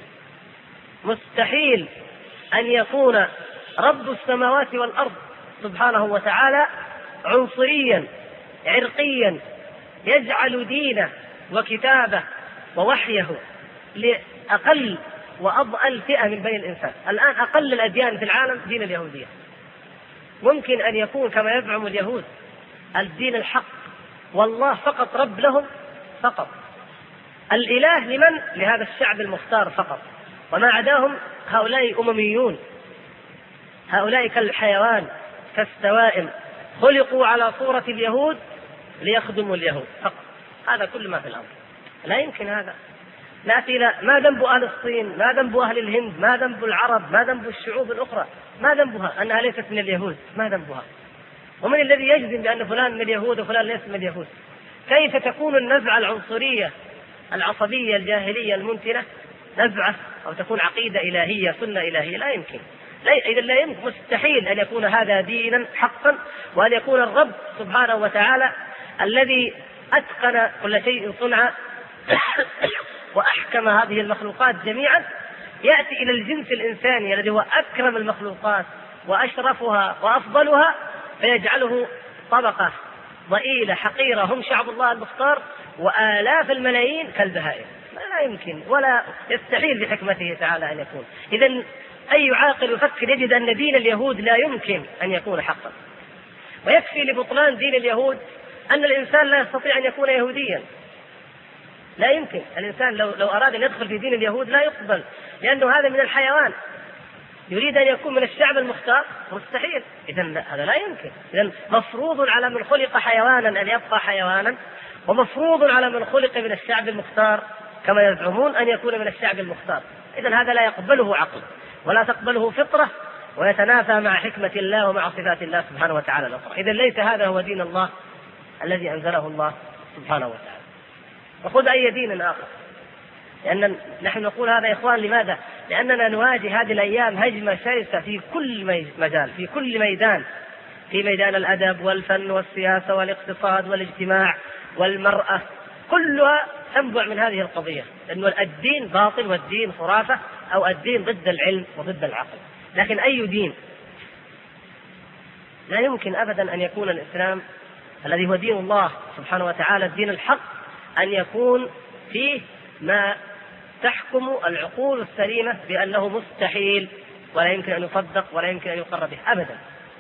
مستحيل أن يكون رب السماوات والأرض سبحانه وتعالى عنصريا عرقيا يجعل دينه وكتابه ووحيه لأقل وأضأل فئة من بني الإنسان. الآن أقل الأديان في العالم دين اليهودية، ممكن أن يكون كما يزعم اليهود الدين الحق والله فقط رب لهم فقط، الإله لمن؟ لهذا الشعب المختار فقط، وما عداهم هؤلاء أمميون، هؤلاء كالحيوان كالسوائم، خلقوا على صورة اليهود ليخدموا اليهود فقط. هذا كل ما في الأمر. لا يمكن هذا. نأتي إلى ما ذنب أهل الصين، ما ذنب أهل الهند، ما ذنب العرب، ما ذنب الشعوب الأخرى، ما ذنبها أنها ليست من اليهود؟ ما ذنبها؟ ومن الذي يجزم بأن فلان من اليهود وفلان ليس من اليهود؟ كيف تكون النزعة العنصرية العصبية الجاهلية المنتنة نزعة أو تكون عقيدة إلهية سنة إلهية؟ لا يمكن. إذا لا يمكن، مستحيل أن يكون هذا دينا حقا، وأن يكون الرب سبحانه وتعالى الذي أتقن كل شيء صنعا وأحكم هذه المخلوقات جميعا يأتي إلى الجنس الإنساني الذي هو أكرم المخلوقات وأشرفها وأفضلها فيجعله طبقة ضئيلة حقيرة هم شعب الله المختار وآلاف الملايين كالبهائم. لا يمكن ولا يستحيل بحكمته تعالى أن يكون. إذن أي عاقل يفكر يجد أن دين اليهود لا يمكن أن يكون حقا. ويكفي لبطلان دين اليهود أن الإنسان لا يستطيع أن يكون يهوديا. لا يمكن. الإنسان لو أراد أن يدخل في دين اليهود لا يقبل، لأنه هذا من الحيوان. يريد أن يكون من الشعب المختار؟ مستحيل. إذن هذا لا يمكن. إذن مفروض على من خلق حيوانا أن يبقى حيوانا، ومفروض على من خلق من الشعب المختار كما يزعمون أن يكون من الشعب المختار. إذن هذا لا يقبله عقل ولا تقبله فطرة، ويتنافى مع حكمة الله ومع صفات الله سبحانه وتعالى الأخرى. إذن ليس هذا هو دين الله الذي أنزله الله سبحانه وتعالى. وخذ أي دين آخر. لأن نحن نقول هذا يا إخوان لماذا؟ لأننا نواجه هذه الأيام هجمة شرسة في كل مجال، في كل ميدان، في ميدان الأدب والفن والسياسة والاقتصاد والاجتماع والمرأة، كلها تنبع من هذه القضية، لأن الدين باطل والدين خرافة، أو الدين ضد العلم وضد العقل. لكن أي دين؟ لا يمكن أبدا أن يكون الإسلام الذي هو دين الله سبحانه وتعالى الدين الحق أن يكون فيه ما تحكم العقول السليمة بأنه مستحيل ولا يمكن أن يصدق ولا يمكن أن يقر به أبدا.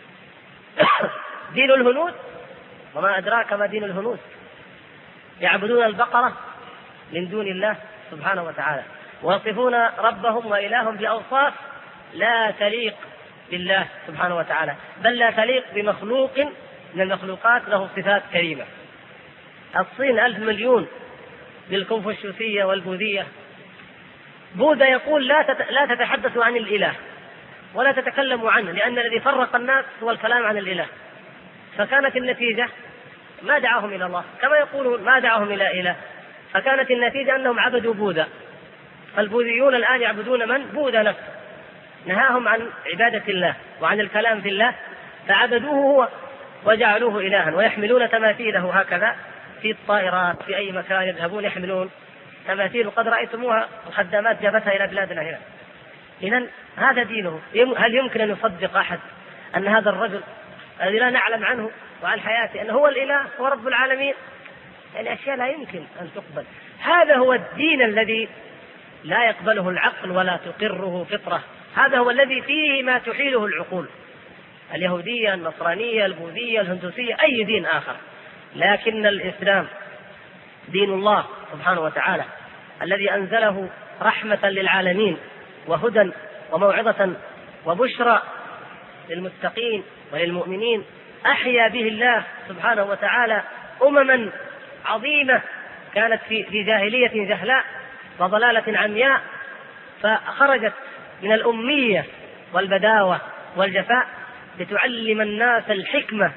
دين الهنود، وما أدراك ما دين الهنود، يعبدون البقرة من دون الله سبحانه وتعالى، ويصفون ربهم وإلههم بأوصاف لا تليق بالله سبحانه وتعالى، بل لا تليق بمخلوق من المخلوقات له صفات كريمة. الصين 1,000 مليون للكونفوشيوسية والبوذية. بوذا يقول لا تتحدثوا عن الإله ولا تتكلموا عنه، لأن الذي فرق الناس هو الكلام عن الإله. فكانت النتيجة ما دعاهم إلى الله، كما يقولون ما دعاهم إلى إله، فكانت النتيجة أنهم عبدوا بوذا. فالبوذيون الآن يعبدون من؟ بوذا نفسه، نهاهم عن عبادة الله وعن الكلام في الله، فعبدوه هو وجعلوه إلها، ويحملون تماثيله هكذا في الطائرات، في أي مكان يذهبون يحملون تماثيل، قد رأيتموها الخدامات جابتها إلى بلادنا هنا. إذن هذا دينه. هل يمكن أن يصدق أحد أن هذا الرجل الذي لا نعلم عنه وعن حياته أنه هو الإله هو رب العالمين؟ يعني أشياء لا يمكن أن تقبل. هذا هو الدين الذي لا يقبله العقل ولا تقره فطرة. هذا هو الذي فيه ما تحيله العقول، اليهودية، النصرانية، البوذية، الهندوسية، أي دين آخر. لكن الإسلام دين الله سبحانه وتعالى الذي أنزله رحمة للعالمين وهدى وموعظة وبشرى للمتقين وللمؤمنين، أحيا به الله سبحانه وتعالى أمما عظيمة كانت في جاهلية جهلاء وضلالة عمياء، فخرجت من الأمية والبداوة والجفاء لتعلم الناس الحكمة،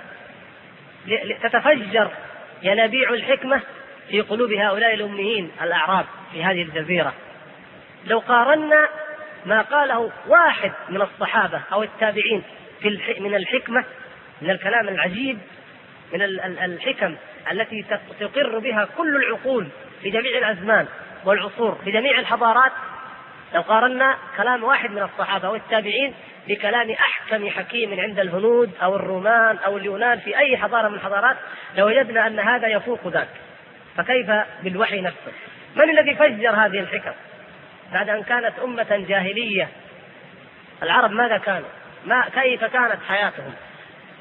تتفجر ينابيع الحكمة في قلوب هؤلاء الأميين الأعراب في هذه الجزيرة. لو قارنا ما قاله واحد من الصحابة أو التابعين من الحكمة، من الكلام العجيب، من الحكم التي تقر بها كل العقول في جميع الأزمان والعصور في جميع الحضارات، لو قارنا كلام واحد من الصحابة أو التابعين بكلام أحكم حكيم عند الهنود أو الرومان أو اليونان في أي حضارة من الحضارات، لوجدنا أن هذا يفوق ذاك. فكيف بالوحي نفسه؟ من الذي فجر هذه الحكم بعد أن كانت أمة جاهلية؟ العرب ماذا كانوا؟ كيف كانت حياتهم؟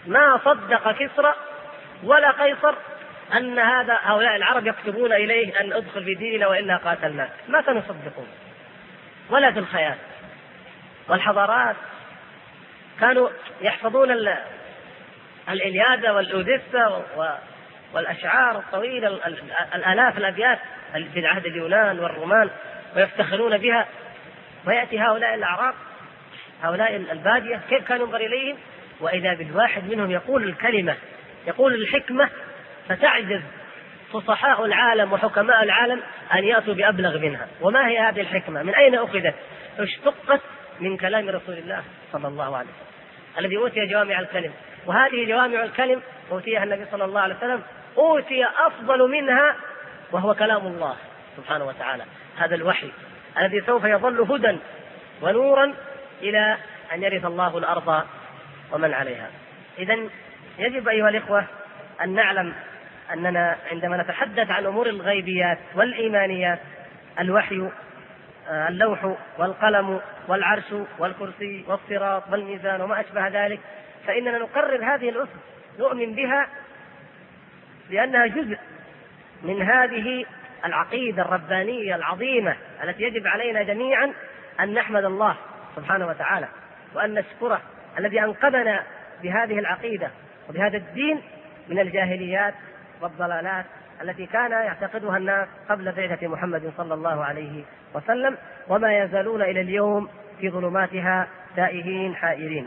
ما صدق كسرى ولا قيصر أن هؤلاء العرب يكتبون إليه أن ادخل في ديننا وإلا قاتلناك، ما كانوا يصدقون ولا في الخيال. والحضارات كانوا يحفظون الإلياذة والأوديسا والأشعار الطويلة، الآلاف الأبيات في عهد اليونان والرومان، ويفتخرون بها. ويأتي هؤلاء الأعراب، هؤلاء البادية، كيف كانوا ينظر إليهم؟ وإذا بالواحد منهم يقول الكلمة، يقول الحكمة، فتعجز فصحاء العالم وحكماء العالم أن يأتوا بأبلغ منها. وما هي هذه الحكمة؟ من أين أخذت؟ اشتقت من كلام رسول الله صلى الله عليه وسلم الذي أوتي جوامع الكلم. وهذه جوامع الكلم أوتيها النبي صلى الله عليه وسلم، أوتي أفضل منها وهو كلام الله سبحانه وتعالى، هذا الوحي الذي سوف يظل هدى ونورا إلى أن يرث الله الأرض ومن عليها. إذن يجب أيها الإخوة أن نعلم أننا عندما نتحدث عن أمور الغيبيات والإيمانيات، الوحي، اللوح والقلم والعرش والكرسي والصراط والميزان وما أشبه ذلك، فإننا نقرر هذه الأسس، نؤمن بها لأنها جزء من هذه العقيدة الربانية العظيمة التي يجب علينا جميعا أن نحمد الله سبحانه وتعالى وأن نشكره الذي أنقذنا بهذه العقيدة وبهذا الدين من الجاهليات والضلالات التي كان يعتقدها الناس قبل بعثة محمد صلى الله عليه وسلم، وما يزالون إلى اليوم في ظلماتها تائهين حائرين.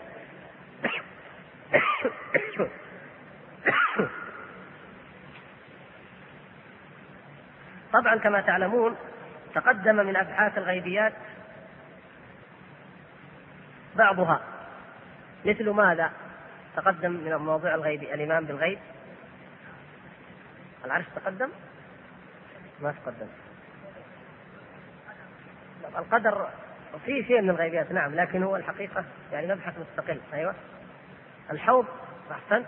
طبعا كما تعلمون تقدم من أبحاث الغيبيات بعضها، مثل ماذا تقدم من موضوع الغيب؟ الإيمان بالغيب، العرش تقدم، ما تقدم، القدر فيه شيء من الغيبيات نعم، لكن هو الحقيقة يعني مبحث مستقل. أيوة، الحوض أحسن،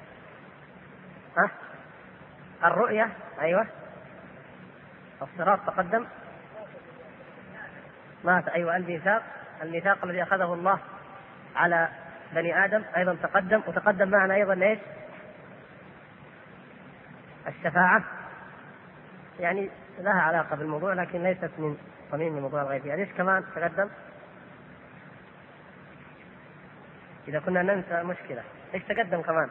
الرؤية، أيوة، الصراط تقدم، مات، أيوة، الميثاق الذي أخذه الله على بني آدم أيضا تقدم. وتقدم معنا أيضا إيش؟ الشفاعة، يعني لها علاقة بالموضوع لكن ليست من صميم موضوع الغيبية. ليش كمان تقدم؟ إذا كنا ننسى مشكلة. إيش تقدم كمان؟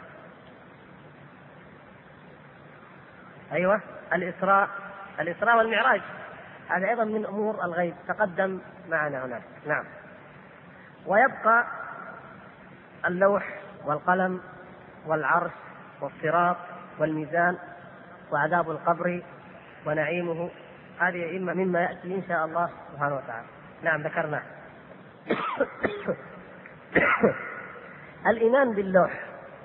أيوة، الإسراء والمعراج، هذا أيضا من أمور الغيب تقدم معنا هناك. نعم. ويبقى اللوح والقلم والعرش والصراط والميزان وعذاب القبر ونعيمه، هذه مما يأتي إن شاء الله سبحانه وتعالى. نعم ذكرنا. الإيمان باللوح،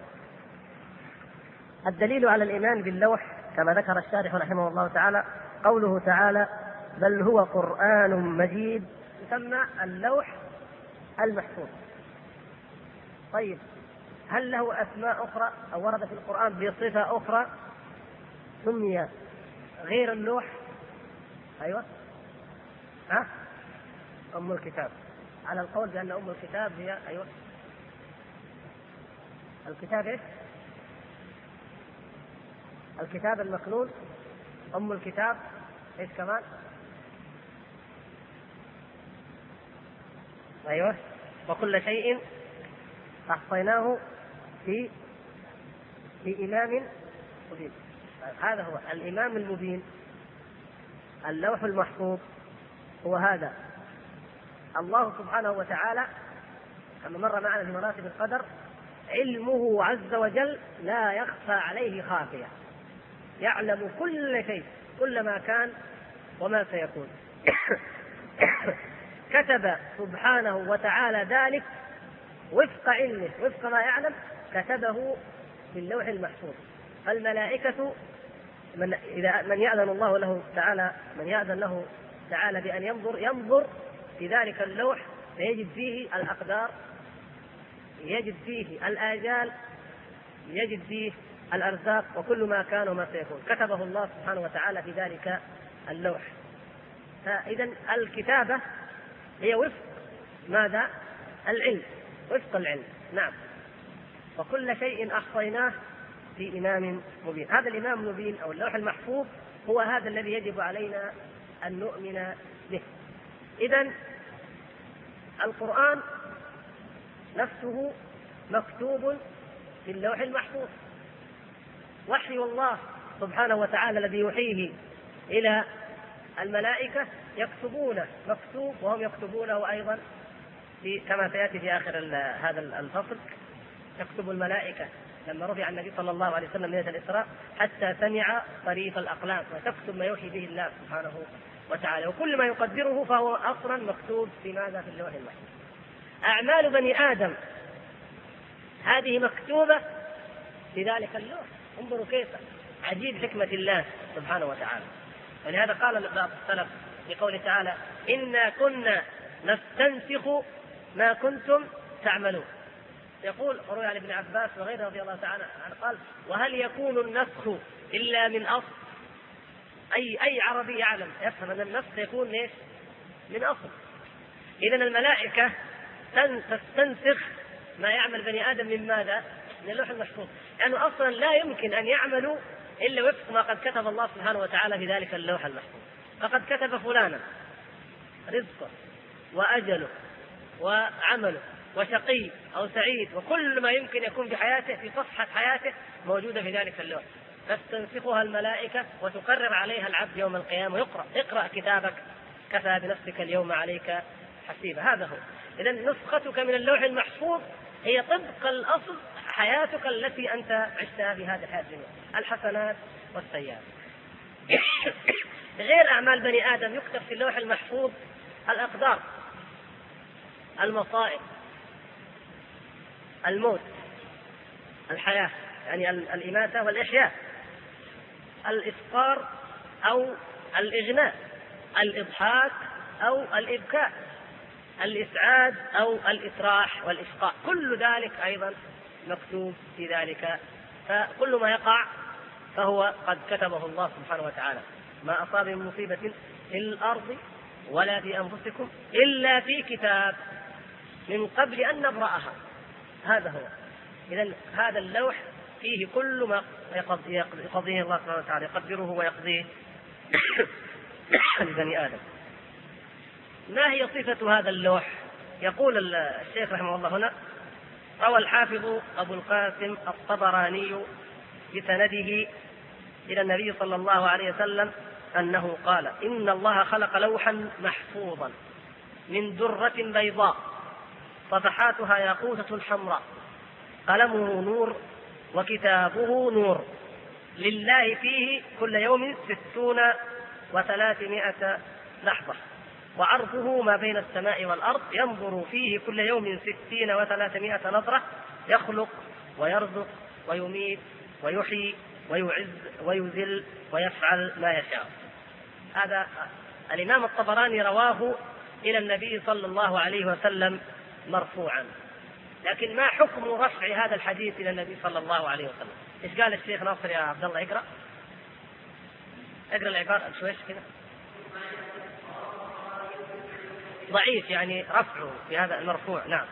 الدليل على الإيمان باللوح كما ذكر الشارح رحمه الله تعالى قوله تعالى: بل هو قرآن مجيد يسمى اللوح المحفوظ. طيب، هل له أسماء أخرى أو ورد في القرآن بصفة أخرى سمي غير اللوح؟ أيوة، أم الكتاب، على القول بأن أم الكتاب هي أيوة الكتاب. إيش؟ الكتاب المكنون، أم الكتاب. إيش كمان؟ أيوة، وكل شيء أحصيناه في إمام مبين. هذا هو الإمام المبين، اللوح المحفوظ هو هذا. الله سبحانه وتعالى كما مر معنا في مراتب القدر، علمه عز وجل لا يخفى عليه خافية، يعلم كل شيء، كل ما كان وما سيكون. كتب سبحانه وتعالى ذلك وفق علمه، وفق ما يعلم، كتبه في اللوح المحفوظ. الملائكة من يأذن الله له تعالى، من يأذن له تعالى بأن ينظر في ذلك اللوح فيجد فيه الأقدار، يجد فيه الآجال، يجد فيه الأرزاق، وكل ما كان وما سيكون كتبه الله سبحانه وتعالى في ذلك اللوح. فإذا الكتابة هي وفق ماذا؟ العلم، وفق العلم. نعم. وكل شيء أحصيناه في إمام مبين. هذا الإمام المبين أو اللوح المحفوظ هو هذا الذي يجب علينا أن نؤمن به. إذن القرآن نفسه مكتوب في اللوح المحفوظ، وحي الله سبحانه وتعالى الذي يوحيه إلى الملائكة يكتبونه مكتوب، وهم يكتبونه أيضا كما سيأتي في آخر هذا الفصل. تكتب الملائكة لما رفع النبي صلى الله عليه وسلم ليلة الإسراء حتى سمع طريف الأقلام، وتكتب ما يوحي به الله سبحانه وتعالى، وكل ما يقدره فهو أصلا مكتوب في ماذا؟ في اللوح المحفوظ. أعمال بني آدم هذه مكتوبة في ذلك اللوح. انظروا كيف عجيب حكمة الله سبحانه وتعالى. ولهذا قال بعض السلف في قوله تعالى: إنا كنا نستنسخ ما كنتم تعملون. يقول روي عن ابن عباس وغيره رضي الله تعالى عنه قال: وهل يكون النسخ إلا من أصل؟ أي عربي يعلم يفهم أن النسخ يكون ليش؟ من أصل. إذن الملائكة تستنسخ ما يعمل بني آدم من ماذا؟ من اللوح المحفوظ، لأنه يعني أصلا لا يمكن أن يعملوا إلا وفق ما قد كتب الله سبحانه وتعالى في ذلك اللوح المحفوظ. فقد كتب فلانا رزقه وأجله وعمله وشقي أو سعيد، وكل ما يمكن يكون في حياته في صفحة حياته موجودة في ذلك اللوح. تستنسخها الملائكة وتقرر عليها العبد يوم القيامة: اقرأ كتابك كفى بنفسك اليوم عليك حسيبا. هذا هو. إذن نسختك من اللوح المحفوظ هي طبق الأصل حياتك التي أنت عشتها في هذه الحياة الدنيا، الحسنات والسيئات. غير أعمال بني آدم يكتب في اللوح المحفوظ الأقدار، المصائب، الموت، الحياة يعني الإماتة والإحياء، الإفطار أو الإغناء، الإضحاك أو الإبكاء، الإسعاد أو الإسراح والإشقاء، كل ذلك أيضا مكتوب في ذلك. فكل ما يقع فهو قد كتبه الله سبحانه وتعالى. ما أصاب من مصيبة في الأرض ولا في أنفسكم إلا في كتاب من قبل أن نبرأها. هذا هو. إذن هذا اللوح فيه كل ما يقضيه الله سبحانه وتعالى، يقدره ويقضيه لبني آدم. ما هي صفة هذا اللوح؟ يقول الشيخ رحمه الله هنا: روى الحافظ أبو القاسم الطبراني بسنده إلى النبي صلى الله عليه وسلم أنه قال: إن الله خلق لوحا محفوظا من درة بيضاء صفحاتها ياقوتة حمراء، قلمه نور وكتابه نور، لله فيه كل يوم 60 و300 لحظة، وعرضه ما بين السماء والأرض، ينظر فيه كل يوم 60 و300 نظرة، يخلق ويرزق ويميت ويحيي ويعز ويذل ويفعل ما يشاء. هذا الإمام الطبراني رواه إلى النبي صلى الله عليه وسلم مرفوعا. لكن ما حكم رفع هذا الحديث إلى النبي صلى الله عليه وسلم؟ إيش قال الشيخ ناصر يا عبد الله؟ اقرأ العبارة شويش كذا. ضعيف يعني رفعه في هذا المرفوع. نعم.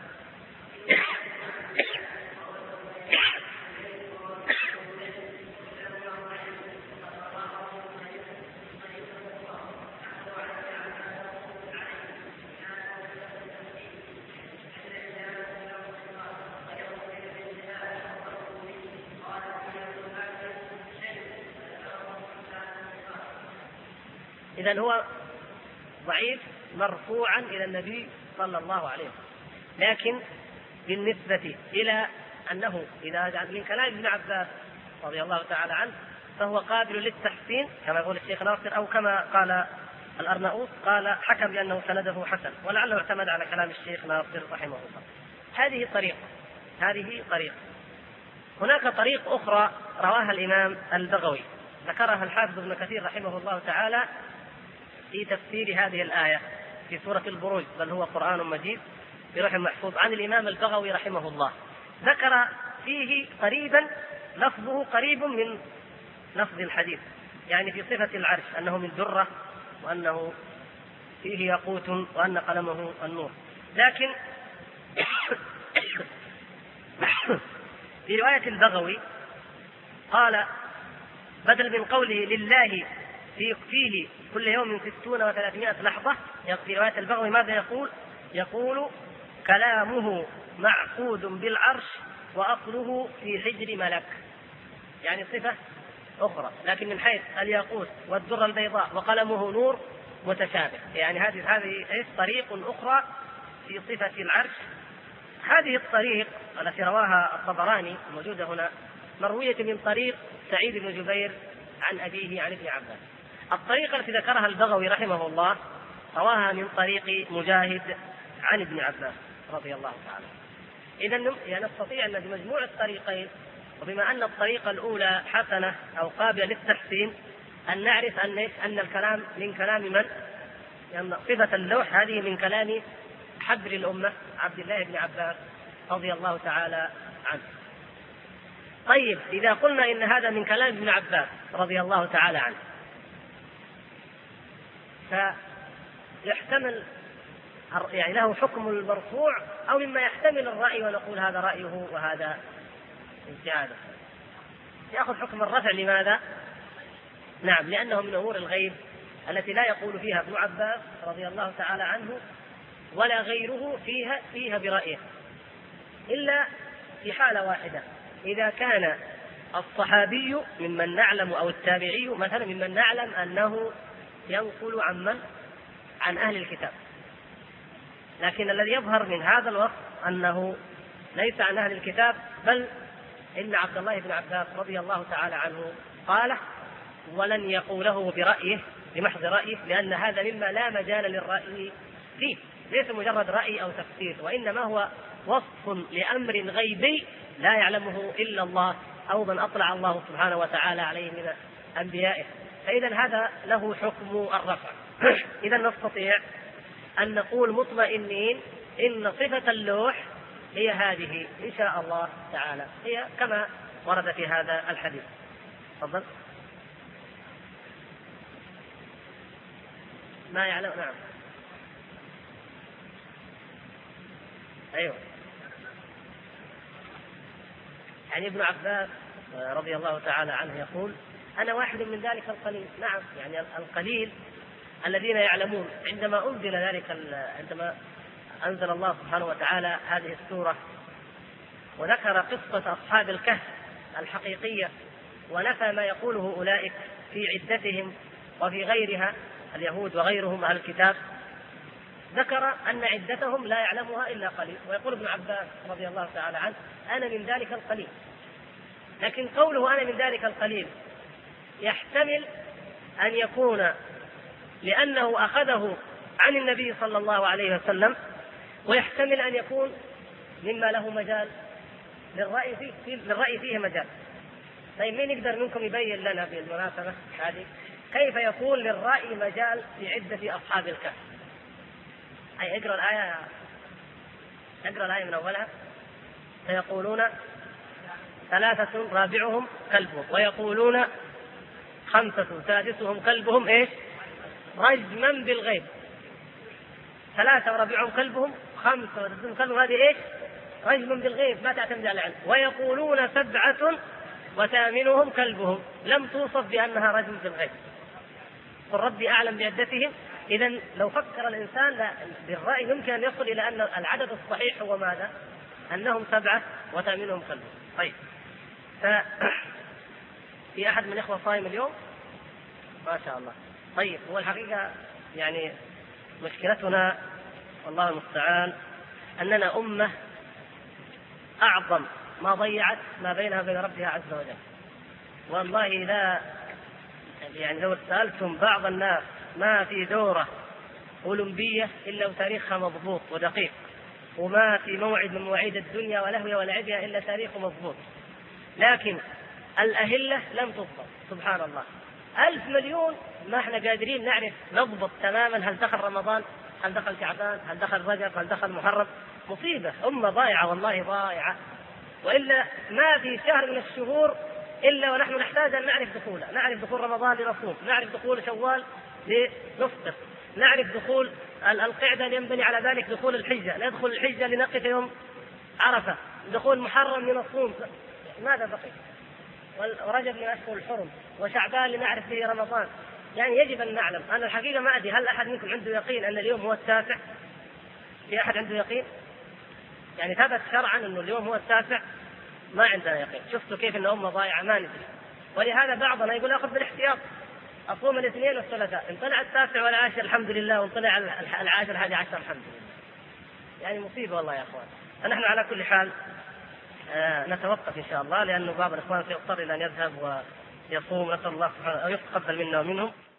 إذن هو ضعيف مرفوعا إلى النبي صلى الله عليه وسلم، لكن بالنسبة إلى أنه إذا من كلام ابن عباس رضي الله تعالى عنه فهو قابل للتحسين كما يقول الشيخ ناصر، أو كما قال الأرناؤوط قال حكم بأنه سنده حسن، ولعله اعتمد على كلام الشيخ ناصر رحمه الله. هذه طريقة. هناك طريق أخرى رواها الإمام البغوي، ذكرها الحافظ ابن كثير رحمه الله تعالى في تفسير هذه الآية في سورة البروج: بل هو قرآن مجيد في لوح محفوظ، عن الإمام البغوي رحمه الله. ذكر فيه قريبا لفظه قريب من لفظ الحديث، يعني في صفة العرش أنه من درة وأنه فيه ياقوت وأن قلمه النور. لكن في رواية البغوي قال بدل من قوله لله فيه كل يوم 60 و300 لحظة، في رواية البغوي ماذا يقول كلامه معقود بالعرش وأصله في حجر ملك، يعني صفة أخرى، لكن من حيث الياقوت والدرة البيضاء وقلمه نور متشابه، يعني هذه طريق أخرى في صفة العرش. هذه الطريق التي رواها الطبراني موجودة هنا مروية من طريق سعيد بن جبير عن أبيه عن ابن عباس. الطريقة التي ذكرها البغوي رحمه الله رواها من طريق مجاهد عن ابن عباس رضي الله تعالى. إذن يعني نستطيع أن بمجموع الطريقين، وبما أن الطريقة الأولى حسنة أو قابلة للتحسين، أن نعرف أن الكلام من كلام من؟ لأن صفة اللوح هذه من كلام حبر الأمة عبد الله بن عباس رضي الله تعالى عنه. طيب إذا قلنا إن هذا من كلام ابن عباس رضي الله تعالى عنه، فيحتمل يعني له حكم المرفوع، أو مما يحتمل الرأي ونقول هذا رأيه وهذا اجتهاده. يأخذ حكم الرفع. لماذا؟ نعم، لأنه من أمور الغيب التي لا يقول فيها ابن عباس رضي الله تعالى عنه ولا غيره فيها برأيه، إلا في حالة واحدة، إذا كان الصحابي ممن نعلم أو التابعي مثلا ممن نعلم أنه ينقل عن أهل الكتاب. لكن الذي يظهر من هذا الوصف أنه ليس عن أهل الكتاب، بل إن عبد الله بن عباس رضي الله تعالى عنه قاله ولن يقوله برأيه بمحض رأيه، لأن هذا مما لا مجال للرأي فيه، ليس مجرد رأي أو تفسير، وإنما هو وصف لأمر غيبي لا يعلمه إلا الله أو من أطلع الله سبحانه وتعالى عليه من أنبيائه، فإذا هذا له حكم الرفع. إذا نستطيع أن نقول مطمئنين إن صفة اللوح هي هذه إن شاء الله تعالى، هي كما ورد في هذا الحديث. تفضل. ما يعلم. نعم. أيوه، يعني ابن عباس رضي الله تعالى عنه يقول أنا واحد من ذلك القليل. نعم، يعني القليل الذين يعلمون. عندما أنزل الله سبحانه وتعالى هذه السورة وذكر قصة أصحاب الكهف الحقيقية ونفى ما يقوله أولئك في عدتهم وفي غيرها اليهود وغيرهم أهل الكتاب، ذكر أن عدتهم لا يعلمها إلا قليل، ويقول ابن عباس رضي الله تعالى عنه أنا من ذلك القليل. لكن قوله أنا من ذلك القليل يحتمل أن يكون لأنه أخذه عن النبي صلى الله عليه وسلم، ويحتمل أن يكون مما له مجال للرأي فيه مجال. طيب مين يقدر منكم يبين لنا بالمناسبة هذه كيف يكون للرأي مجال في عدة أصحاب الكهف؟ أي اقرأ الآية من أولها. فيقولون 3 رابعهم كلبهم، ويقولون 5 سادسهم كلبهم إيش؟ رجما بالغيب. 3 ورابعهم كلبهم، 5 وسادسهم كلبهم، هذه إيش؟ رجما بالغيب، ما تعتمد على العلم. ويقولون 7 وثامنهم كلبهم، لم توصف بأنها رجم بالغيب، قل ربي أعلم بعدتهم. إذن لو فكر الإنسان بالرأي يمكن أن يصل إلى أن العدد الصحيح هو ماذا؟ أنهم 7 وثامنهم كلبهم. طيب، في أحد من الإخوة صائم اليوم؟ ما شاء الله. طيب، هو الحقيقة يعني مشكلتنا والله المستعان أننا أمة أعظم ما ضيعت ما بينها وبين ربها عز وجل. والله لا يعني لو سألتم بعض الناس ما في دورة أولمبية إلا وتاريخها مضبوط ودقيق، وما في موعد من مواعيد الدنيا ولهوها ولعبها إلا تاريخه مضبوط، لكن الأهلة لم تضبط. سبحان الله، 1000 مليون ما احنا قادرين نعرف نضبط تماما هل دخل رمضان، هل دخل شعبان، هل دخل رجب، هل دخل محرم. مصيبة، أمة ضائعة والله ضائعة. وإلا ما في شهر من الشهور إلا ونحن نحتاج أن نعرف دخوله، نعرف دخول رمضان لنصوم، نعرف دخول شوال لنفطر، نعرف دخول القعدة لينبني على ذلك دخول الحجة، ندخل الحجة لنقف يوم عرفة، دخول محرم لنصوم. ماذا بقي؟ ورجب من أشهر الحرم، وشعبان لنعرف به رمضان. يعني يجب أن نعلم. أنا الحقيقة ما أدري هل أحد منكم عنده يقين أن اليوم هو التاسع؟ في أحد عنده يقين؟ يعني ثبت شرعا أنه اليوم هو التاسع؟ ما عندنا يقين. شفتوا كيف أن أمة ضائعة ما ندري. ولهذا بعضنا يقول أخذ بالاحتياط، أصوم الاثنين والثلاثاء، إن طلع التاسع والعاشر الحمد لله، وإن طلع العاشر 11 الحمد لله. يعني مصيبة والله يا أخوان. فنحن على كل حال نتوقف إن شاء الله، لأنه بعض الإخوان سيضطر إلى أن يذهب ويصوم. نسأل الله سبحانه أن يتقبل منا ومنهم.